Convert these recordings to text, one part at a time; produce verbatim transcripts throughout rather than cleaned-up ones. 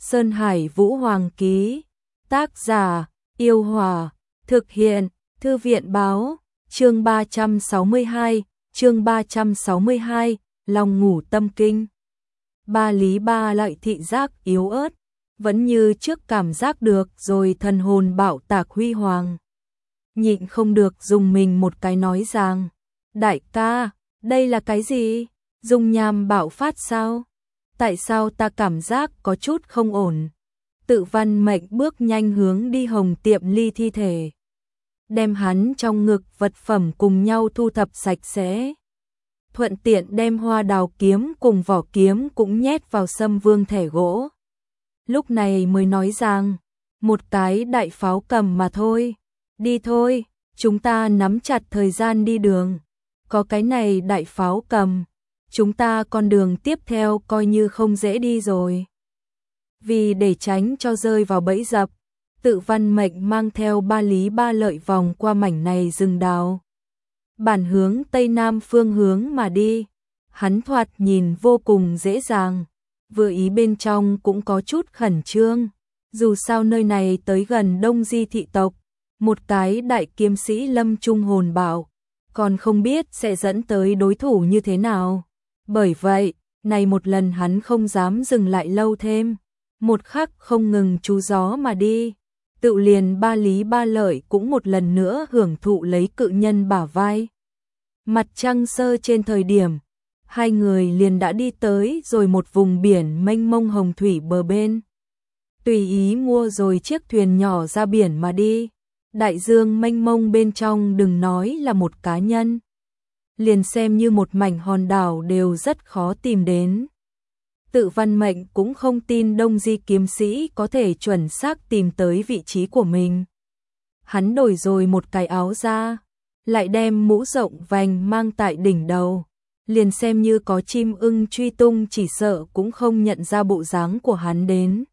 Sơn Hải Vũ Hoàng ký. Tác giả: Yêu Hòa. Thực hiện: Thư viện báo. Chương ba trăm sáu mươi hai, chương ba trăm sáu mươi hai, lòng ngủ tâm kinh. Ba Lý Ba Lợi thị giác yếu ớt, vẫn như trước cảm giác được rồi thần hồn bạo tạc huy hoàng. Nhịn không được dùng mình một cái nói rằng, đại ca, đây là cái gì? Dung nham bạo phát sao? Tại sao ta cảm giác có chút không ổn? Tự Văn Mệnh bước nhanh hướng đi Hồng Tiệm Ly thi thể, đem hắn trong ngực vật phẩm cùng nhau thu thập sạch sẽ. Thuận tiện đem hoa đào kiếm cùng vỏ kiếm cũng nhét vào Sâm Vương thẻ gỗ. Lúc này mới nói rằng, một cái đại pháo cầm mà thôi. Đi thôi, chúng ta nắm chặt thời gian đi đường. Có cái này đại pháo cầm, chúng ta con đường tiếp theo coi như không dễ đi rồi. Vì để tránh cho rơi vào bẫy dập, Tự Văn Mệnh mang theo Ba Lý Ba Lợi vòng qua mảnh này rừng đào, bản hướng tây nam phương hướng mà đi. Hắn thoạt nhìn vô cùng dễ dàng, vừa ý bên trong cũng có chút khẩn trương. Dù sao nơi này tới gần Đông Di thị tộc, một cái đại kiếm sĩ lâm trung hồn bảo, còn không biết sẽ dẫn tới đối thủ như thế nào. Bởi vậy, này một lần hắn không dám dừng lại lâu thêm, một khắc không ngừng chú gió mà đi. Tự liền Ba Lý Ba Lợi cũng một lần nữa hưởng thụ lấy cự nhân bả vai. Mặt trăng sơ trên thời điểm, hai người liền đã đi tới rồi một vùng biển mênh mông hồng thủy bờ bên. Tùy ý mua rồi chiếc thuyền nhỏ ra biển mà đi. Đại dương mênh mông bên trong đừng nói là một cá nhân, liền xem như một mảnh hòn đảo đều rất khó tìm đến. Tự Văn Mệnh cũng không tin Đông Di kiếm sĩ có thể chuẩn xác tìm tới vị trí của mình. Hắn đổi rồi một cái áo ra, lại đem mũ rộng vành mang tại đỉnh đầu, liền xem như có chim ưng truy tung chỉ sợ cũng không nhận ra bộ dáng của hắn đến.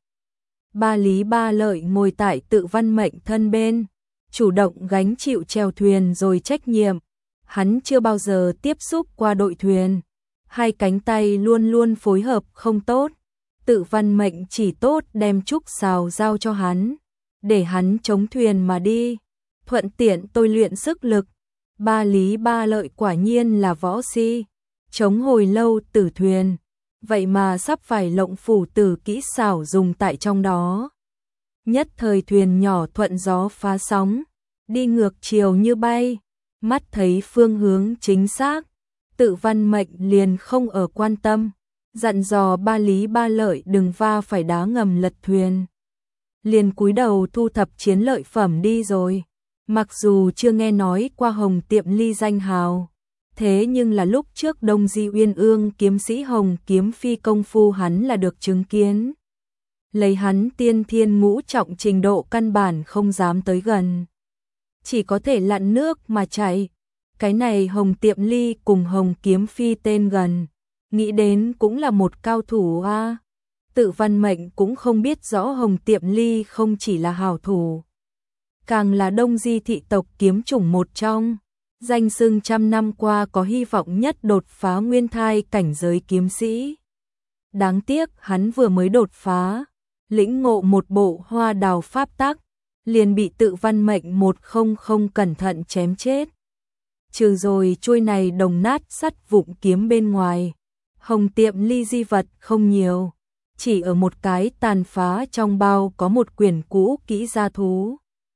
Ba Lý Ba Lợi ngồi tại Tự Văn Mệnh thân bên, chủ động gánh chịu chèo thuyền rồi trách nhiệm. Hắn chưa bao giờ tiếp xúc qua đội thuyền, hai cánh tay luôn luôn phối hợp không tốt. Tự Văn Mệnh chỉ tốt đem trúc xào giao cho hắn, để hắn chống thuyền mà đi, thuận tiện tôi luyện sức lực. Ba Lý Ba Lợi quả nhiên là võ si, chống hồi lâu tử thuyền, vậy mà sắp phải lộng phủ tử kỹ xảo dùng tại trong đó. Nhất thời thuyền nhỏ thuận gió phá sóng, đi ngược chiều như bay, mắt thấy phương hướng chính xác. Tự Văn Mệnh liền không ở quan tâm, dặn dò Ba Lý Ba Lợi đừng va phải đá ngầm lật thuyền. Liền cúi đầu thu thập chiến lợi phẩm đi rồi. Mặc dù chưa nghe nói qua Hồng Tiệm Ly danh hào, thế nhưng là lúc trước Đông Di Uyên Ương kiếm sĩ Hồng Kiếm Phi công phu hắn là được chứng kiến. Lấy hắn tiên thiên ngũ trọng trình độ căn bản không dám tới gần, chỉ có thể lặn nước mà chạy. Cái này Hồng Tiệm Ly cùng Hồng Kiếm Phi tên gần, nghĩ đến cũng là một cao thủ a. À. Tự Văn Mệnh cũng không biết rõ Hồng Tiệm Ly không chỉ là hảo thủ, càng là Đông Di thị tộc kiếm chủng một trong, danh xưng trăm năm qua có hy vọng nhất đột phá nguyên thai cảnh giới kiếm sĩ. Đáng tiếc hắn vừa mới đột phá, lĩnh ngộ một bộ hoa đào pháp tắc, liền bị Tự Văn Mệnh một không không cẩn thận chém chết. Trừ rồi chuôi này đồng nát sắt vụn kiếm bên ngoài, Hồng Tiệm Ly di vật không nhiều, chỉ ở một cái tàn phá trong bao có một quyển cũ kỹ gia thú,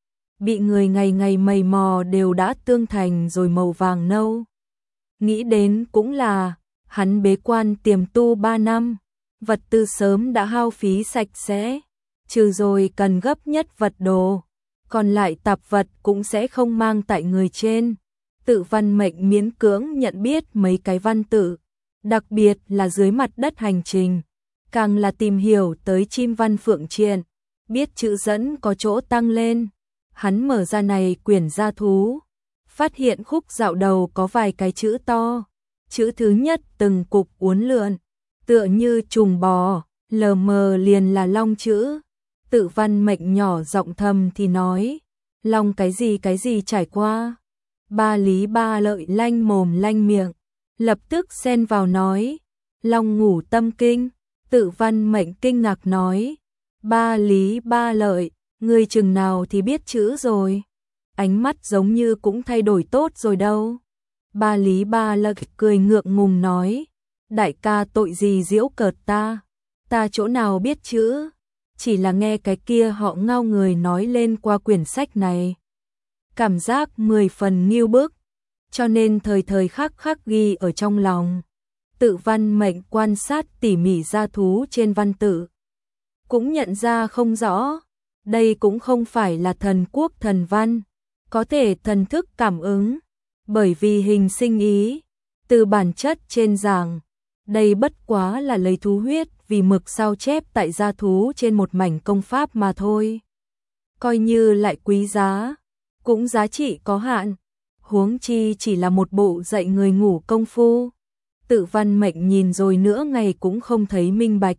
bị người ngày ngày mày mò đều đã tương thành rồi màu vàng nâu. Nghĩ đến cũng là, hắn bế quan tiềm tu ba năm, vật tư sớm đã hao phí sạch sẽ, trừ rồi cần gấp nhất vật đồ, còn lại tạp vật cũng sẽ không mang tại người trên. Tự Văn Mệnh miễn cưỡng nhận biết mấy cái văn tự, đặc biệt là dưới mặt đất hành trình, càng là tìm hiểu tới chim văn phượng triện, biết chữ dẫn có chỗ tăng lên. Hắn mở ra này quyển gia thú, phát hiện khúc dạo đầu có vài cái chữ to, chữ thứ nhất từng cục uốn lượn, tựa như trùng bò, lờ mờ liền là long chữ. Tự Văn Mệnh nhỏ giọng thầm thì nói, long cái gì cái gì trải qua. Ba Lý Ba Lợi lanh mồm lanh miệng, lập tức xen vào nói, long ngủ tâm kinh. Tự Văn Mệnh kinh ngạc nói, Ba Lý Ba Lợi, ngươi chừng nào thì biết chữ rồi? Ánh mắt giống như cũng thay đổi tốt rồi đâu. Ba Lý Ba Lợi cười ngượng ngùng nói, đại ca tội gì giễu cợt ta, ta chỗ nào biết chữ, chỉ là nghe cái kia họ Ngao người nói lên qua quyển sách này. Cảm giác mười phần nghiêu bức, cho nên thời thời khắc khắc ghi ở trong lòng. Tự Văn Mệnh quan sát tỉ mỉ gia thú trên văn tự, cũng nhận ra không rõ, đây cũng không phải là thần quốc thần văn, có thể thần thức cảm ứng, bởi vì hình sinh ý, từ bản chất trên giảng, đây bất quá là lấy thú huyết vì mực sao chép tại gia thú trên một mảnh công pháp mà thôi. Coi như lại quý giá, cũng giá trị có hạn, huống chi chỉ là một bộ dạy người ngủ công phu. Tự Văn Mệnh nhìn rồi nữa ngày cũng không thấy minh bạch.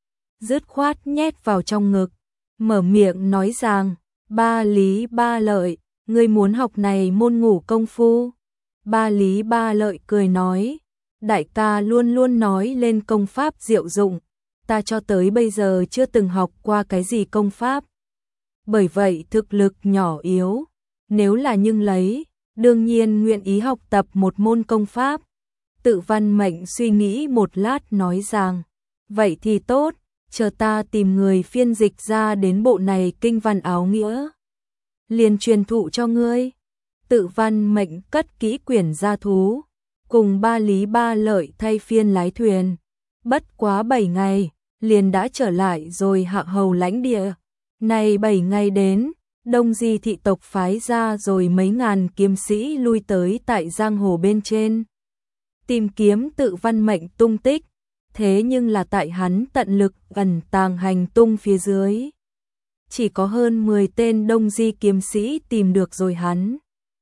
Dứt khoát nhét vào trong ngực, mở miệng nói rằng, Ba Lý Ba Lợi, ngươi muốn học này môn ngủ công phu. Ba Lý Ba Lợi cười nói, đại ca luôn luôn nói lên công pháp diệu dụng, ta cho tới bây giờ chưa từng học qua cái gì công pháp. Bởi vậy thực lực nhỏ yếu, nếu là nhưng lấy, đương nhiên nguyện ý học tập một môn công pháp. Tự Văn Mệnh suy nghĩ một lát nói rằng, vậy thì tốt, chờ ta tìm người phiên dịch ra đến bộ này kinh văn áo nghĩa, liền truyền thụ cho ngươi. Tự Văn Mệnh cất kỹ quyển gia thú, cùng Ba Lý Ba Lợi thay phiên lái thuyền. Bất quá bảy ngày, liền đã trở lại rồi hạ hầu lãnh địa. Này bảy ngày đến, Đông Di thị tộc phái ra rồi mấy ngàn kiếm sĩ lui tới tại giang hồ bên trên, tìm kiếm Tự Văn Mệnh tung tích, thế nhưng là tại hắn tận lực ẩn tàng hành tung phía dưới. Chỉ có hơn mười tên Đông Di kiếm sĩ tìm được rồi hắn.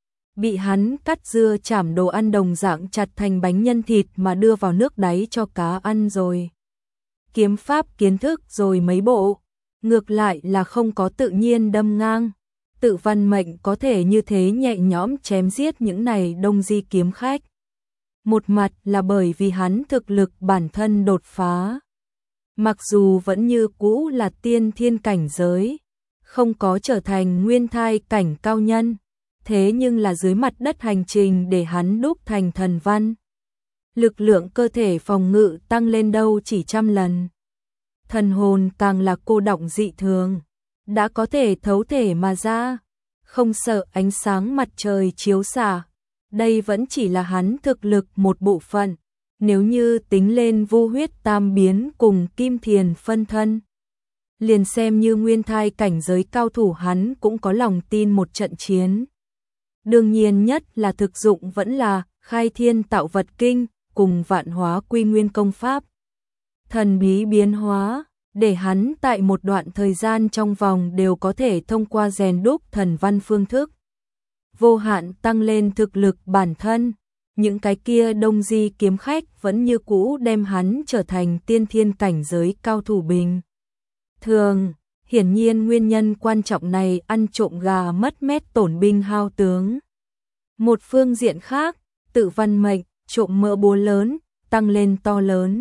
Bị hắn cắt dưa chảm đồ ăn đồng dạng chặt thành bánh nhân thịt mà đưa vào nước đáy cho cá ăn rồi. Kiếm pháp kiến thức rồi mấy bộ, ngược lại là không có tự nhiên đâm ngang. Tự Văn Mệnh có thể như thế nhẹ nhõm chém giết những này Đông Di kiếm khách. Một mặt là bởi vì hắn thực lực bản thân đột phá. Mặc dù vẫn như cũ là tiên thiên cảnh giới, không có trở thành nguyên thai cảnh cao nhân, thế nhưng là dưới mặt đất hành trình để hắn đúc thành thần văn. Lực lượng cơ thể phòng ngự tăng lên đâu chỉ trăm lần. Thần hồn càng là cô đọng dị thường, đã có thể thấu thể mà ra, không sợ ánh sáng mặt trời chiếu xạ. Đây vẫn chỉ là hắn thực lực một bộ phận, nếu như tính lên vô huyết tam biến cùng kim thiền phân thân, liền xem như nguyên thai cảnh giới cao thủ hắn cũng có lòng tin một trận chiến. Đương nhiên nhất là thực dụng vẫn là khai thiên tạo vật kinh cùng vạn hóa quy nguyên công pháp. Thần bí biến hóa, để hắn tại một đoạn thời gian trong vòng đều có thể thông qua rèn đúc thần văn phương thức, vô hạn tăng lên thực lực bản thân. Những cái kia Đông Di kiếm khách vẫn như cũ đem hắn trở thành tiên thiên cảnh giới cao thủ bình thường. Hiển nhiên nguyên nhân quan trọng này ăn trộm gà mất mét tổn binh hao tướng. Một phương diện khác, Tự Văn Mệnh trộm mỡ búa lớn, tăng lên to lớn.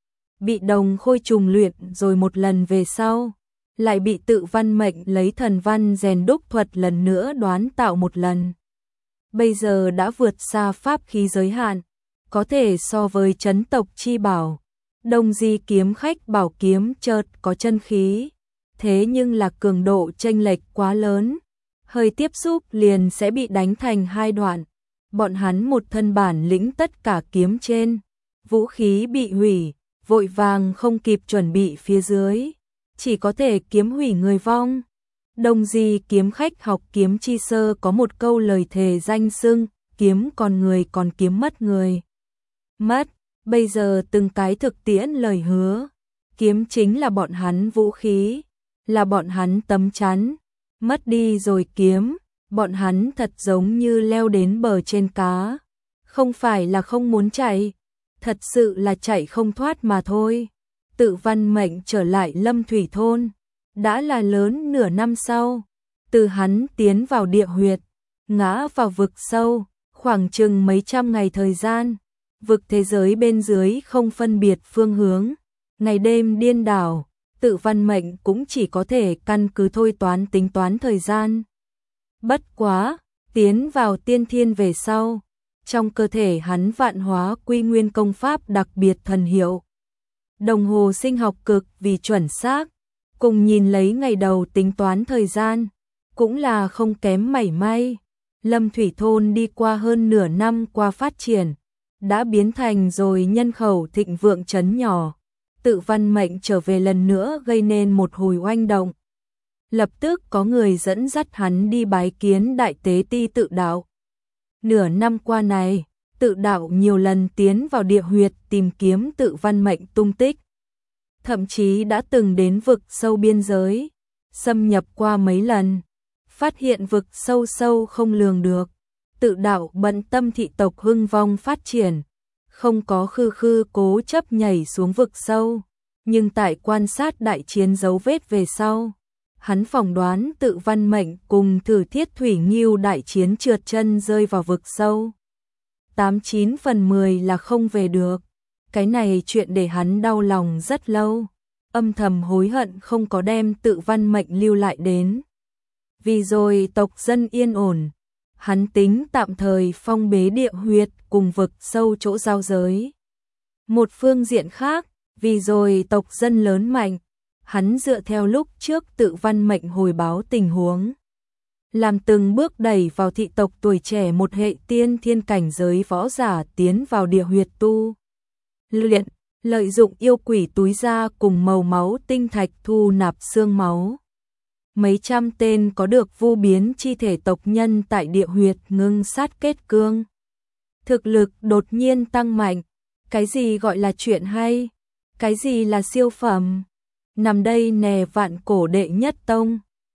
Bị Đồng Khôi trùng luyện rồi một lần về sau, lại bị Tự Văn Mệnh lấy thần văn rèn đúc thuật lần nữa đoán tạo một lần. Bây giờ đã vượt xa pháp khí giới hạn, có thể so với chấn tộc chi bảo. Đông Di kiếm khách bảo kiếm chợt có chân khí, thế nhưng là cường độ chênh lệch quá lớn, hơi tiếp xúc liền sẽ bị đánh thành hai đoạn. Bọn hắn một thân bản lĩnh tất cả kiếm trên, vũ khí bị hủy, vội vàng không kịp chuẩn bị phía dưới, chỉ có thể kiếm hủy người vong. Đông Di kiếm khách học kiếm chi sơ có một câu lời thề danh xưng, kiếm còn người còn kiếm mất người. Mất, bây giờ từng cái thực tiễn lời hứa, kiếm chính là bọn hắn vũ khí, là bọn hắn tấm chắn, mất đi rồi kiếm, bọn hắn thật giống như leo đến bờ trên cá, không phải là không muốn chạy, thật sự là chạy không thoát mà thôi. Tự Văn Mệnh trở lại Lâm Thủy thôn, đã là lớn nửa năm sau, từ hắn tiến vào địa huyệt, ngã vào vực sâu, khoảng chừng mấy trăm ngày thời gian, vực thế giới bên dưới không phân biệt phương hướng, ngày đêm điên đảo, Tự Văn Mệnh cũng chỉ có thể căn cứ thôi toán tính toán thời gian. Bất quá, tiến vào tiên thiên về sau, trong cơ thể hắn vạn hóa quy nguyên công pháp đặc biệt thần hiệu. Đồng hồ sinh học cực vì chuẩn xác, cùng nhìn lấy ngày đầu tính toán thời gian, cũng là không kém mảy may. Lâm Thủy Thôn đi qua hơn nửa năm qua phát triển, đã biến thành rồi nhân khẩu thịnh vượng trấn nhỏ. Tự Văn Mệnh trở về lần nữa gây nên một hồi oanh động. Lập tức có người dẫn dắt hắn đi bái kiến đại tế ti Tự Đạo. Nửa năm qua này, Tự Đạo nhiều lần tiến vào địa huyệt tìm kiếm Tự Văn Mệnh tung tích. Thậm chí đã từng đến vực sâu biên giới, xâm nhập qua mấy lần, phát hiện vực sâu sâu không lường được. Tự Đạo bận tâm thị tộc hưng vong phát triển, không có khư khư cố chấp nhảy xuống vực sâu, nhưng tại quan sát đại chiến dấu vết về sau, hắn phỏng đoán Tự Văn Mệnh cùng Thử Thiết Thủy Nghiêu đại chiến trượt chân rơi vào vực sâu. Tám chín phần mười là không về được. Cái này chuyện để hắn đau lòng rất lâu, âm thầm hối hận không có đem Tự Văn Mệnh lưu lại đến. Vì rồi tộc dân yên ổn, hắn tính tạm thời phong bế địa huyệt cùng vực sâu chỗ giao giới. Một phương diện khác, vì rồi tộc dân lớn mạnh, hắn dựa theo lúc trước Tự Văn Mệnh hồi báo tình huống, làm từng bước đẩy vào thị tộc tuổi trẻ một hệ tiên thiên cảnh giới võ giả tiến vào địa huyệt tu luyện, lợi dụng yêu quỷ túi da cùng màu máu tinh thạch thu nạp xương máu. Mấy trăm tên có được vu biến chi thể tộc nhân tại địa huyệt ngưng sát kết cương. Thực lực đột nhiên tăng mạnh. Cái gì gọi là chuyện hay? Cái gì là siêu phẩm? Nằm đây nè vạn cổ đệ nhất tông.